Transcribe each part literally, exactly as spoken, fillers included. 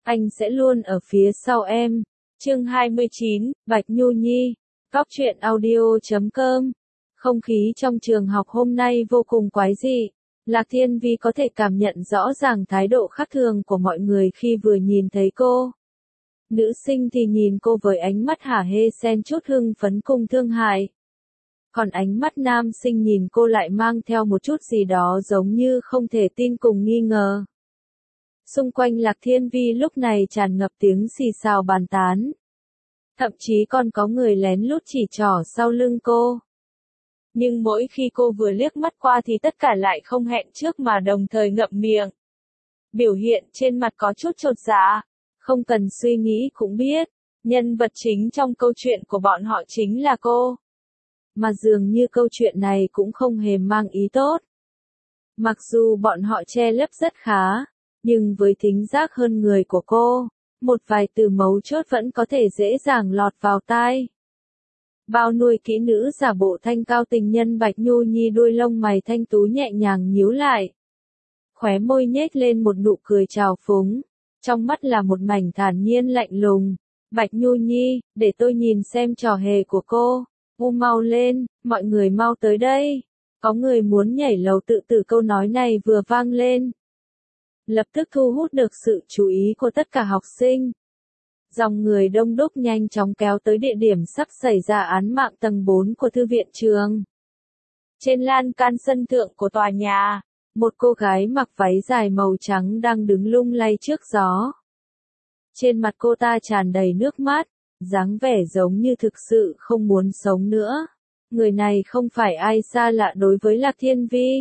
anh sẽ luôn ở phía sau em. Chương hai mươi chín, Bạch Nhu Nhi, Góc truyện audio chấm com. Không khí trong trường học hôm nay vô cùng quái dị. Lạc Thiên Vi có thể cảm nhận rõ ràng thái độ khác thường của mọi người khi vừa nhìn thấy cô. Nữ sinh thì nhìn cô với ánh mắt hả hê xen chút hưng phấn cùng thương hại. Còn ánh mắt nam sinh nhìn cô lại mang theo một chút gì đó giống như không thể tin cùng nghi ngờ. Xung quanh Lạc Thiên Vi lúc này tràn ngập tiếng xì xào bàn tán. Thậm chí còn có người lén lút chỉ trỏ sau lưng cô. Nhưng mỗi khi cô vừa liếc mắt qua thì tất cả lại không hẹn trước mà đồng thời ngậm miệng. Biểu hiện trên mặt có chút chột dạ, không cần suy nghĩ cũng biết, nhân vật chính trong câu chuyện của bọn họ chính là cô. Mà dường như câu chuyện này cũng không hề mang ý tốt. Mặc dù bọn họ che lấp rất khá, nhưng với thính giác hơn người của cô, một vài từ mấu chốt vẫn có thể dễ dàng lọt vào tai. Bao nuôi kỹ nữ giả bộ thanh cao tình nhân Bạch Nhu Nhi đuôi lông mày thanh tú nhẹ nhàng nhíu lại. Khóe môi nhếch lên một nụ cười trào phúng, trong mắt là một mảnh thản nhiên lạnh lùng. Bạch Nhu Nhi, để tôi nhìn xem trò hề của cô. U mau lên, mọi người mau tới đây. Có người muốn nhảy lầu tự tử, câu nói này vừa vang lên. Lập tức thu hút được sự chú ý của tất cả học sinh. Dòng người đông đúc nhanh chóng kéo tới địa điểm sắp xảy ra án mạng tầng bốn của thư viện trường. Trên lan can sân thượng của tòa nhà, một cô gái mặc váy dài màu trắng đang đứng lung lay trước gió. Trên mặt cô ta tràn đầy nước mắt, dáng vẻ giống như thực sự không muốn sống nữa. Người này không phải ai xa lạ đối với Lạc Thiên Vi.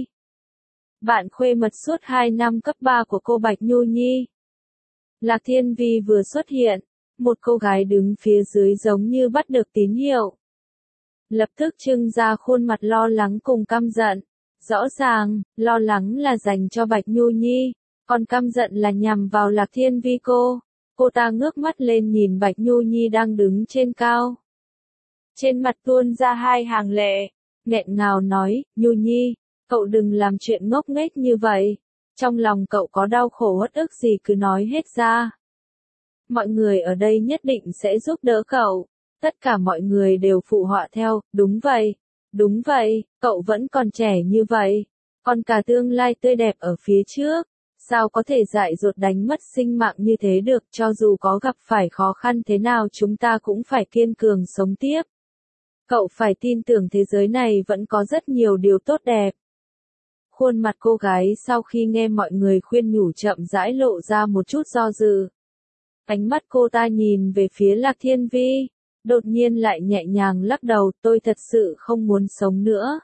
Bạn khuê mật suốt hai năm cấp ba của cô Bạch Nhu Nhi. Lạc Thiên Vi vừa xuất hiện, một cô gái đứng phía dưới giống như bắt được tín hiệu. Lập tức trưng ra khuôn mặt lo lắng cùng căm giận. Rõ ràng, lo lắng là dành cho Bạch Nhu Nhi, còn căm giận là nhằm vào Lạc Thiên Vi cô. Cô ta ngước mắt lên nhìn Bạch Nhu Nhi đang đứng trên cao. Trên mặt tuôn ra hai hàng lệ, nghẹn ngào nói, Nhu Nhi, cậu đừng làm chuyện ngốc nghếch như vậy. Trong lòng cậu có đau khổ uất ức gì cứ nói hết ra. Mọi người ở đây nhất định sẽ giúp đỡ cậu. Tất cả mọi người đều phụ họa theo, đúng vậy, đúng vậy, cậu vẫn còn trẻ như vậy. Còn cả tương lai tươi đẹp ở phía trước. Sao có thể dại dột đánh mất sinh mạng như thế được, cho dù có gặp phải khó khăn thế nào chúng ta cũng phải kiên cường sống tiếp. Cậu phải tin tưởng thế giới này vẫn có rất nhiều điều tốt đẹp. Khuôn mặt cô gái sau khi nghe mọi người khuyên nhủ chậm rãi lộ ra một chút do dự. Ánh mắt cô ta nhìn về phía Lạc Thiên Vi, đột nhiên lại nhẹ nhàng lắc đầu, tôi thật sự không muốn sống nữa.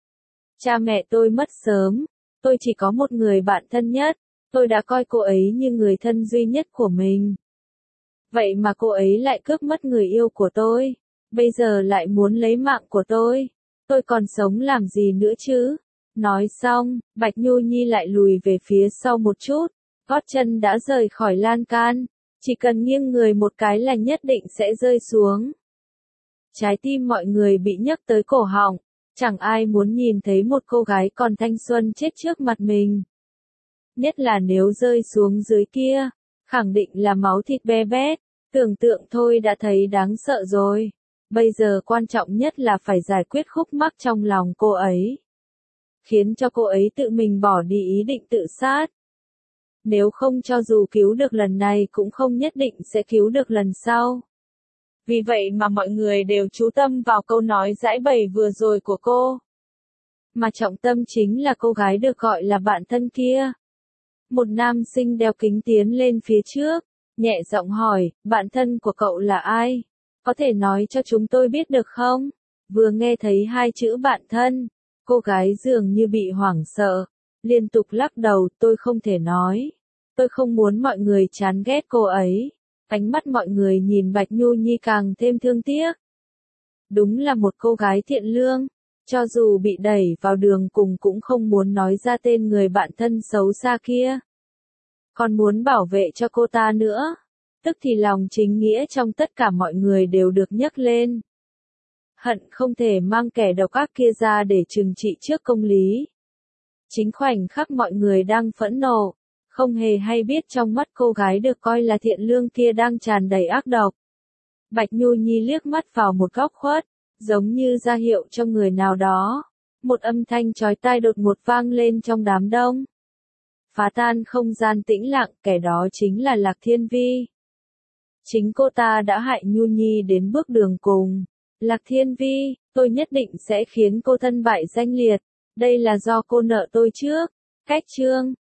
Cha mẹ tôi mất sớm, tôi chỉ có một người bạn thân nhất, tôi đã coi cô ấy như người thân duy nhất của mình. Vậy mà cô ấy lại cướp mất người yêu của tôi, bây giờ lại muốn lấy mạng của tôi, tôi còn sống làm gì nữa chứ? Nói xong, Bạch Nhu Nhi lại lùi về phía sau một chút, gót chân đã rời khỏi lan can, chỉ cần nghiêng người một cái là nhất định sẽ rơi xuống. Trái tim mọi người bị nhấc tới cổ họng, chẳng ai muốn nhìn thấy một cô gái còn thanh xuân chết trước mặt mình. Nhất là nếu rơi xuống dưới kia, khẳng định là máu thịt be bét, tưởng tượng thôi đã thấy đáng sợ rồi. Bây giờ quan trọng nhất là phải giải quyết khúc mắc trong lòng cô ấy. Khiến cho cô ấy tự mình bỏ đi ý định tự sát. Nếu không cho dù cứu được lần này cũng không nhất định sẽ cứu được lần sau. Vì vậy mà mọi người đều chú tâm vào câu nói giãi bày vừa rồi của cô. Mà trọng tâm chính là cô gái được gọi là bạn thân kia. Một nam sinh đeo kính tiến lên phía trước, nhẹ giọng hỏi, bạn thân của cậu là ai? Có thể nói cho chúng tôi biết được không? Vừa nghe thấy hai chữ bạn thân, cô gái dường như bị hoảng sợ, liên tục lắc đầu, tôi không thể nói. Tôi không muốn mọi người chán ghét cô ấy. Ánh mắt mọi người nhìn Bạch Nhu Nhi càng thêm thương tiếc. Đúng là một cô gái thiện lương, cho dù bị đẩy vào đường cùng cũng không muốn nói ra tên người bạn thân xấu xa kia. Còn muốn bảo vệ cho cô ta nữa. Tức thì lòng chính nghĩa trong tất cả mọi người đều được nhấc lên. Hận không thể mang kẻ độc ác kia ra để trừng trị trước công lý. Chính khoảnh khắc mọi người đang phẫn nộ, không hề hay biết trong mắt cô gái được coi là thiện lương kia đang tràn đầy ác độc. Bạch Nhu Nhi liếc mắt vào một góc khuất, giống như ra hiệu cho người nào đó. Một âm thanh chói tai đột ngột vang lên trong đám đông. Phá tan không gian tĩnh lặng, kẻ đó chính là Lạc Thiên Vi. Chính cô ta đã hại Nhu Nhi đến bước đường cùng. Lạc Thiên Vi, tôi nhất định sẽ khiến cô thân bại danh liệt. Đây là do cô nợ tôi trước. Cách chương